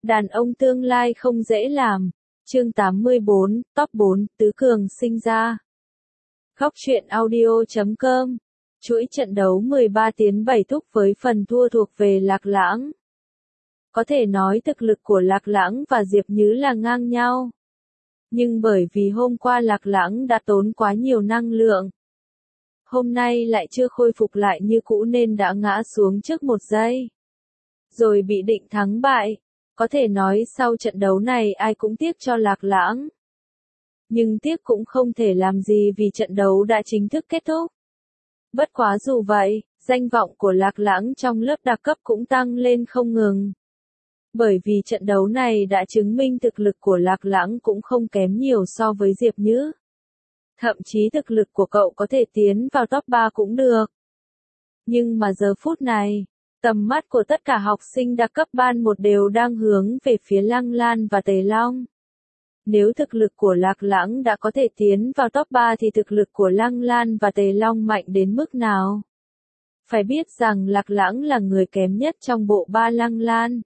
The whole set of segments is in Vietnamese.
Đàn ông tương lai không dễ làm. Chương 84, Top 4, Tứ Cường sinh ra. Góc truyện audio.com. Chuỗi trận đấu 13 tiến 7 thúc với phần thua thuộc về Lạc Lãng. Có thể nói thực lực của Lạc Lãng và Diệp Nhứ là ngang nhau. Nhưng bởi vì hôm qua Lạc Lãng đã tốn quá nhiều năng lượng, hôm nay lại chưa khôi phục lại như cũ nên đã ngã xuống trước một giây. Rồi bị định thắng bại. Có thể nói sau trận đấu này ai cũng tiếc cho Lạc Lãng. Nhưng tiếc cũng không thể làm gì vì trận đấu đã chính thức kết thúc. Bất quá dù vậy, danh vọng của Lạc Lãng trong lớp đặc cấp cũng tăng lên không ngừng. Bởi vì trận đấu này đã chứng minh thực lực của Lạc Lãng cũng không kém nhiều so với Diệp Nhứ. Thậm chí thực lực của cậu có thể tiến vào top 3 cũng được. Nhưng mà giờ phút này, tầm mắt của tất cả học sinh đặc cấp ban 1 đều đang hướng về phía Lăng Lan và Tề Long. Nếu thực lực của Lạc Lãng đã có thể tiến vào top 3 thì thực lực của Lăng Lan và Tề Long mạnh đến mức nào? Phải biết rằng Lạc Lãng là người kém nhất trong bộ ba Lăng Lan,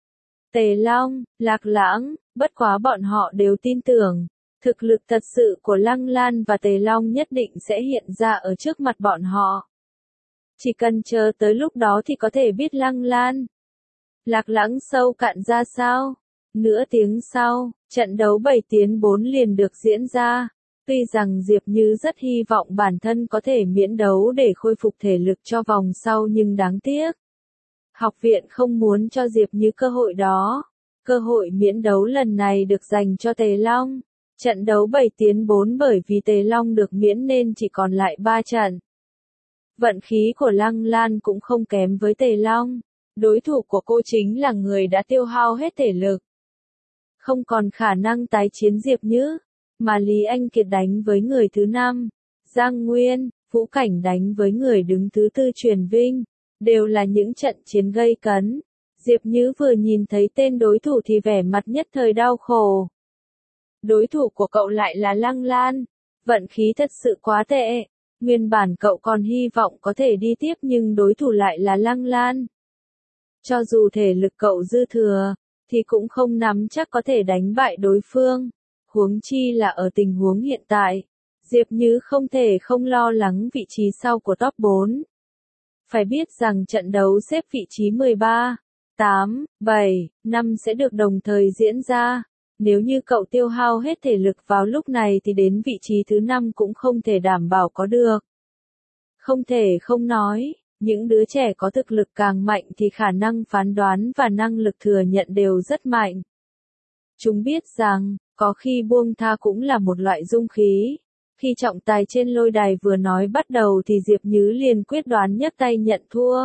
Tề Long, Lạc Lãng, bất quá bọn họ đều tin tưởng, thực lực thật sự của Lăng Lan và Tề Long nhất định sẽ hiện ra ở trước mặt bọn họ. Chỉ cần chờ tới lúc đó thì có thể biết Lăng Lan, Lạc Lãng sâu cạn ra sao. Nửa tiếng sau, trận đấu 7 tiến 4 liền được diễn ra. Tuy rằng Diệp Nhứ rất hy vọng bản thân có thể miễn đấu để khôi phục thể lực cho vòng sau nhưng đáng tiếc. Học viện không muốn cho Diệp Nhứ cơ hội đó. Cơ hội miễn đấu lần này được dành cho Tề Long. Trận đấu 7 tiến 4 bởi vì Tề Long được miễn nên chỉ còn lại 3 trận. Vận khí của Lăng Lan cũng không kém với Tề Long. Đối thủ của cô chính là người đã tiêu hao hết thể lực, không còn khả năng tái chiến Diệp Nhứ, mà Lý Anh Kiệt đánh với người thứ 5, Giang Nguyên, Vũ Cảnh đánh với người đứng thứ 4 Truyền Vinh, đều là những trận chiến gây cấn. Diệp Nhứ vừa nhìn thấy tên đối thủ thì vẻ mặt nhất thời đau khổ. Đối thủ của cậu lại là Lăng Lan, vận khí thật sự quá tệ. Nguyên bản cậu còn hy vọng có thể đi tiếp nhưng đối thủ lại là Lăng Lan. Cho dù thể lực cậu dư thừa, thì cũng không nắm chắc có thể đánh bại đối phương. Huống chi là ở tình huống hiện tại, Diệp Nhứ không thể không lo lắng vị trí sau của top 4. Phải biết rằng trận đấu xếp vị trí 13, 8, 7, 5 sẽ được đồng thời diễn ra. Nếu như cậu tiêu hao hết thể lực vào lúc này thì đến vị trí thứ 5 cũng không thể đảm bảo có được. Không thể không nói, những đứa trẻ có thực lực càng mạnh thì khả năng phán đoán và năng lực thừa nhận đều rất mạnh. Chúng biết rằng, có khi buông tha cũng là một loại dung khí. Khi trọng tài trên lôi đài vừa nói bắt đầu thì Diệp Nhứ liền quyết đoán nhấc tay nhận thua.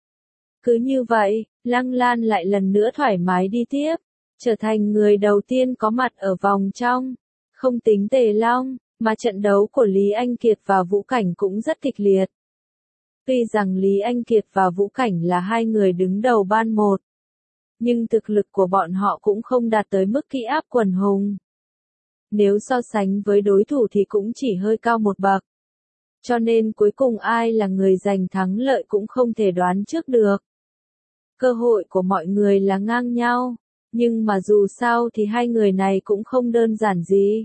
Cứ như vậy, Lăng Lan lại lần nữa thoải mái đi tiếp, trở thành người đầu tiên có mặt ở vòng trong. Không tính Tề Long, mà trận đấu của Lý Anh Kiệt và Vũ Cảnh cũng rất kịch liệt. Tuy rằng Lý Anh Kiệt và Vũ Cảnh là hai người đứng đầu ban 1, nhưng thực lực của bọn họ cũng không đạt tới mức kỹ áp quần hùng. Nếu so sánh với đối thủ thì cũng chỉ hơi cao một bậc. Cho nên cuối cùng ai là người giành thắng lợi cũng không thể đoán trước được. Cơ hội của mọi người là ngang nhau, nhưng mà dù sao thì hai người này cũng không đơn giản gì.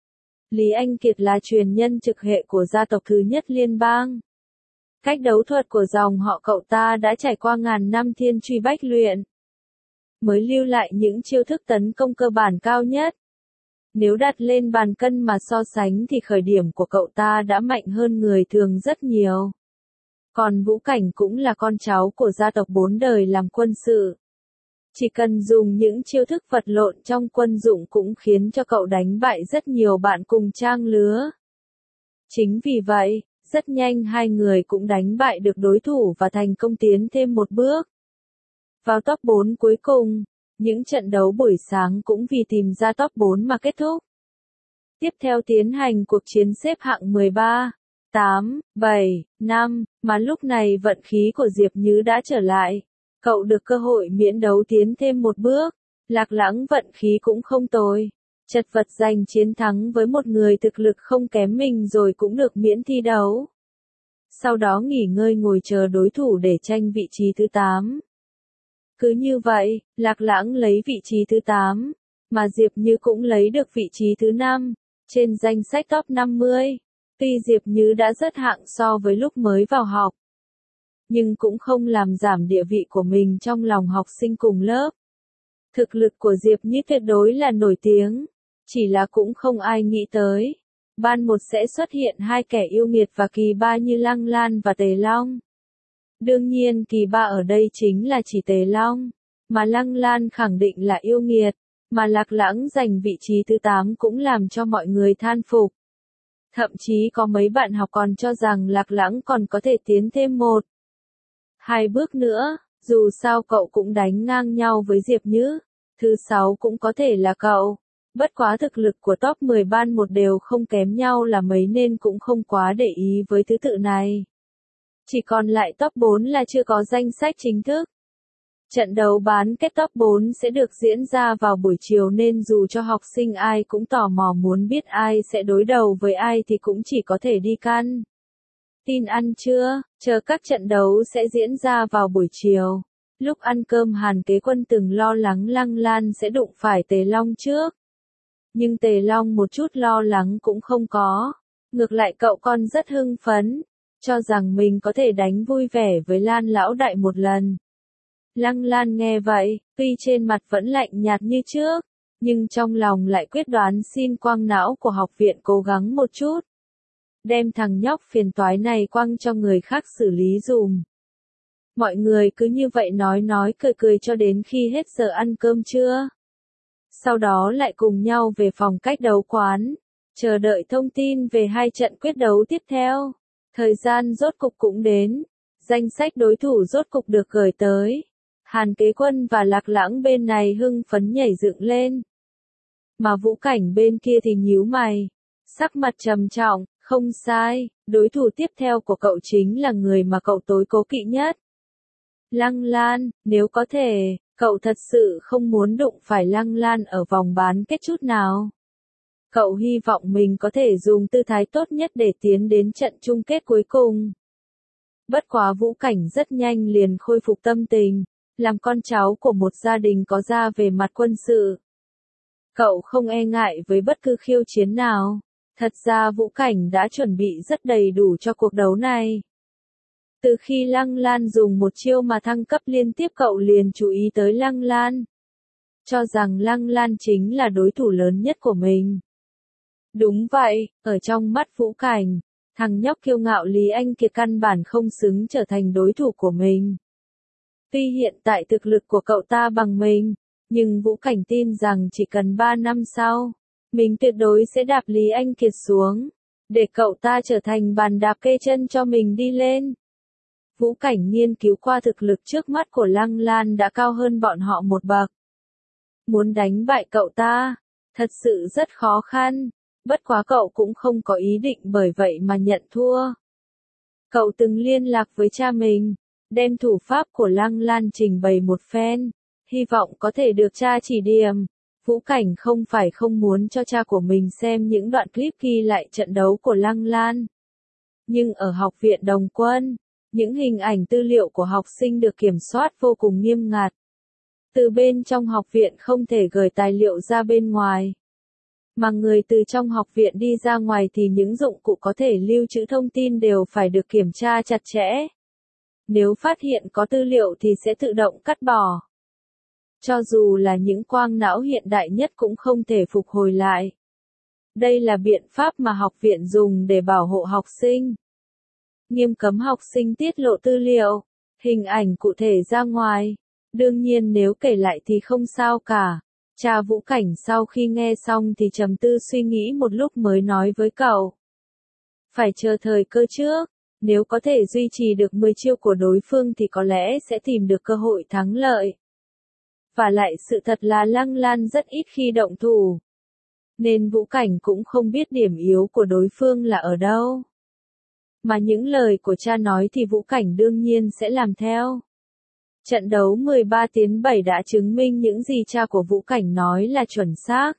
Lý Anh Kiệt là truyền nhân trực hệ của gia tộc thứ nhất liên bang. Cách đấu thuật của dòng họ cậu ta đã trải qua ngàn năm thiên truy bách luyện, mới lưu lại những chiêu thức tấn công cơ bản cao nhất. Nếu đặt lên bàn cân mà so sánh thì khởi điểm của cậu ta đã mạnh hơn người thường rất nhiều. Còn Vũ Cảnh cũng là con cháu của gia tộc 4 đời làm quân sự. Chỉ cần dùng những chiêu thức vật lộn trong quân dụng cũng khiến cho cậu đánh bại rất nhiều bạn cùng trang lứa. Chính vì vậy, rất nhanh hai người cũng đánh bại được đối thủ và thành công tiến thêm một bước vào top 4 cuối cùng. Những trận đấu buổi sáng cũng vì tìm ra top 4 mà kết thúc. Tiếp theo tiến hành cuộc chiến xếp hạng 13, 8, 7, 5, mà lúc này vận khí của Diệp Nhứ đã trở lại. Cậu được cơ hội miễn đấu tiến thêm một bước. Lạc Lãng vận khí cũng không tồi, chật vật giành chiến thắng với một người thực lực không kém mình rồi cũng được miễn thi đấu. Sau đó nghỉ ngơi ngồi chờ đối thủ để tranh vị trí thứ 8. Cứ như vậy, Lạc Lãng lấy vị trí thứ 8, mà Diệp Như cũng lấy được vị trí thứ 5, trên danh sách top 50. Tuy Diệp Như đã rất hạng so với lúc mới vào học, nhưng cũng không làm giảm địa vị của mình trong lòng học sinh cùng lớp. Thực lực của Diệp Như tuyệt đối là nổi tiếng, chỉ là cũng không ai nghĩ tới. Ban 1 sẽ xuất hiện hai kẻ yêu nghiệt và kỳ ba như Lăng Lan và Tề Long. Đương nhiên kỳ ba ở đây chính là chỉ Tề Long, mà Lăng Lan khẳng định là yêu nghiệt, mà Lạc Lãng giành vị trí thứ 8 cũng làm cho mọi người than phục. Thậm chí có mấy bạn học còn cho rằng Lạc Lãng còn có thể tiến thêm 2 bước nữa, dù sao cậu cũng đánh ngang nhau với Diệp Như, thứ 6 cũng có thể là cậu. Bất quá thực lực của top 10 ban 1 đều không kém nhau là mấy nên cũng không quá để ý với thứ tự này. Chỉ còn lại top 4 là chưa có danh sách chính thức. Trận đấu bán kết top 4 sẽ được diễn ra vào buổi chiều nên dù cho học sinh ai cũng tò mò muốn biết ai sẽ đối đầu với ai thì cũng chỉ có thể đi căn tin ăn trưa, chờ các trận đấu sẽ diễn ra vào buổi chiều. Lúc ăn cơm Hàn Kế Quân từng lo lắng Lăng Lan sẽ đụng phải Tề Long trước. Nhưng Tề Long một chút lo lắng cũng không có. Ngược lại cậu con rất hưng phấn, cho rằng mình có thể đánh vui vẻ với Lan lão đại một lần. Lăng Lan nghe vậy, tuy trên mặt vẫn lạnh nhạt như trước, nhưng trong lòng lại quyết đoán xin quang não của học viện cố gắng một chút. Đem thằng nhóc phiền toái này quăng cho người khác xử lý dùm. Mọi người cứ như vậy nói cười cho đến khi hết giờ ăn cơm trưa. Sau đó lại cùng nhau về phòng cách đấu quán, chờ đợi thông tin về hai trận quyết đấu tiếp theo. Thời gian rốt cục cũng đến, danh sách đối thủ rốt cục được gửi tới. Hàn Kế Quân và Lạc Lãng bên này hưng phấn nhảy dựng lên. Mà Vũ Cảnh bên kia thì nhíu mày, sắc mặt trầm trọng, không sai, đối thủ tiếp theo của cậu chính là người mà cậu tối cố kỵ nhất. Lăng Lan, nếu có thể, cậu thật sự không muốn đụng phải Lăng Lan ở vòng bán kết chút nào. Cậu hy vọng mình có thể dùng tư thái tốt nhất để tiến đến trận chung kết cuối cùng. Bất quá Vũ Cảnh rất nhanh liền khôi phục tâm tình, làm con cháu của một gia đình có gia về mặt quân sự. Cậu không e ngại với bất cứ khiêu chiến nào. Thật ra Vũ Cảnh đã chuẩn bị rất đầy đủ cho cuộc đấu này. Từ khi Lăng Lan dùng một chiêu mà thăng cấp liên tiếp cậu liền chú ý tới Lăng Lan. Cho rằng Lăng Lan chính là đối thủ lớn nhất của mình. Đúng vậy, ở trong mắt Vũ Cảnh, thằng nhóc kiêu ngạo Lý Anh Kiệt căn bản không xứng trở thành đối thủ của mình. Tuy hiện tại thực lực của cậu ta bằng mình, nhưng Vũ Cảnh tin rằng chỉ cần 3 năm sau, mình tuyệt đối sẽ đạp Lý Anh Kiệt xuống, để cậu ta trở thành bàn đạp kê chân cho mình đi lên. Vũ Cảnh nghiên cứu qua thực lực trước mắt của Lăng Lan đã cao hơn bọn họ một bậc. Muốn đánh bại cậu ta, thật sự rất khó khăn, bất quá cậu cũng không có ý định bởi vậy mà nhận thua. Cậu từng liên lạc với cha mình, đem thủ pháp của Lăng Lan trình bày một phen, hy vọng có thể được cha chỉ điểm. Vũ Cảnh không phải không muốn cho cha của mình xem những đoạn clip ghi lại trận đấu của Lăng Lan. Nhưng ở học viện Đồng Quân, những hình ảnh tư liệu của học sinh được kiểm soát vô cùng nghiêm ngặt. Từ bên trong học viện không thể gửi tài liệu ra bên ngoài. Mà người từ trong học viện đi ra ngoài thì những dụng cụ có thể lưu trữ thông tin đều phải được kiểm tra chặt chẽ. Nếu phát hiện có tư liệu thì sẽ tự động cắt bỏ. Cho dù là những quang não hiện đại nhất cũng không thể phục hồi lại. Đây là biện pháp mà học viện dùng để bảo hộ học sinh. Nghiêm cấm học sinh tiết lộ tư liệu, hình ảnh cụ thể ra ngoài. Đương nhiên nếu kể lại thì không sao cả. Cha Vũ Cảnh sau khi nghe xong thì trầm tư suy nghĩ một lúc mới nói với cậu. Phải chờ thời cơ trước, nếu có thể duy trì được 10 chiêu của đối phương thì có lẽ sẽ tìm được cơ hội thắng lợi. Và lại sự thật là Lăng Lan rất ít khi động thủ. Nên Vũ Cảnh cũng không biết điểm yếu của đối phương là ở đâu. Mà những lời của cha nói thì Vũ Cảnh đương nhiên sẽ làm theo. Trận đấu 13-7 đã chứng minh những gì cha của Vũ Cảnh nói là chuẩn xác.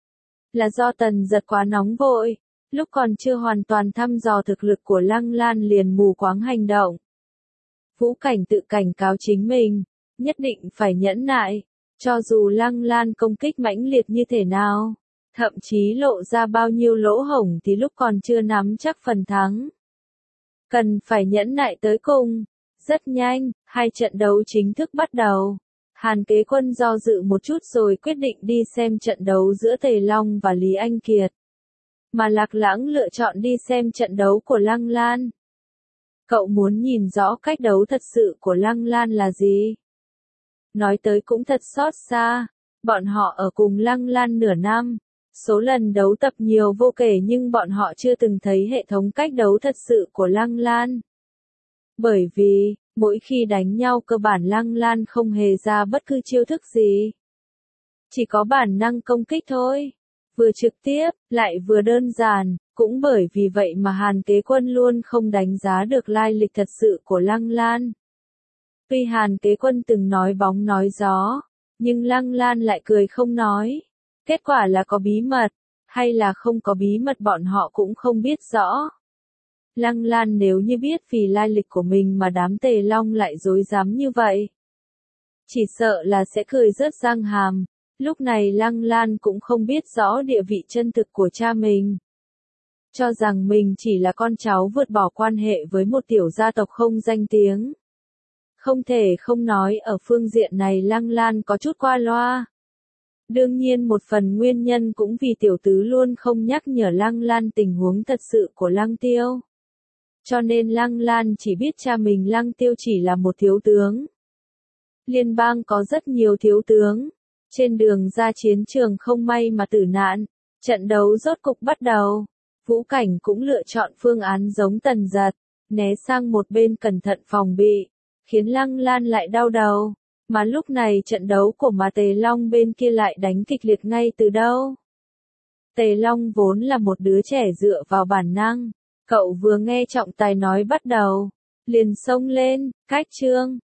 Là do Tần Giật quá nóng vội, lúc còn chưa hoàn toàn thăm dò thực lực của Lăng Lan liền mù quáng hành động. Vũ Cảnh tự cảnh cáo chính mình, nhất định phải nhẫn nại, cho dù Lăng Lan công kích mãnh liệt như thế nào, thậm chí lộ ra bao nhiêu lỗ hổng thì lúc còn chưa nắm chắc phần thắng. Cần phải nhẫn nại tới cùng. Rất nhanh, hai trận đấu chính thức bắt đầu. Hàn Kế Quân do dự một chút rồi quyết định đi xem trận đấu giữa Tề Long và Lý Anh Kiệt. Mà Lạc Lãng lựa chọn đi xem trận đấu của Lăng Lan. Cậu muốn nhìn rõ cách đấu thật sự của Lăng Lan là gì? Nói tới cũng thật xót xa, bọn họ ở cùng Lăng Lan nửa năm. Số lần đấu tập nhiều vô kể nhưng bọn họ chưa từng thấy hệ thống cách đấu thật sự của Lăng Lan. Bởi vì, mỗi khi đánh nhau cơ bản Lăng Lan không hề ra bất cứ chiêu thức gì. Chỉ có bản năng công kích thôi. Vừa trực tiếp, lại vừa đơn giản, cũng bởi vì vậy mà Hàn Kế Quân luôn không đánh giá được lai lịch thật sự của Lăng Lan. Tuy Hàn Kế Quân từng nói bóng nói gió, nhưng Lăng Lan lại cười không nói. Kết quả là có bí mật, hay là không có bí mật bọn họ cũng không biết rõ. Lăng Lan nếu như biết vì lai lịch của mình mà đám Tề Long lại dối dám như vậy, chỉ sợ là sẽ cười rớt răng hàm. Lúc này Lăng Lan cũng không biết rõ địa vị chân thực của cha mình. Cho rằng mình chỉ là con cháu vượt bỏ quan hệ với một tiểu gia tộc không danh tiếng. Không thể không nói ở phương diện này Lăng Lan có chút qua loa. Đương nhiên một phần nguyên nhân cũng vì tiểu tứ luôn không nhắc nhở Lăng Lan tình huống thật sự của Lăng Tiêu. Cho nên Lăng Lan chỉ biết cha mình Lăng Tiêu chỉ là một thiếu tướng. Liên bang có rất nhiều thiếu tướng. Trên đường ra chiến trường không may mà tử nạn. Trận đấu rốt cục bắt đầu. Vũ Cảnh cũng lựa chọn phương án giống Tần Giật. Né sang một bên cẩn thận phòng bị. Khiến Lăng Lan lại đau đầu. Mà lúc này trận đấu của mà Tề Long bên kia lại đánh kịch liệt ngay từ đâu. Tề Long vốn là một đứa trẻ dựa vào bản năng. Cậu vừa nghe trọng tài nói bắt đầu. Liền xông lên, cách chương.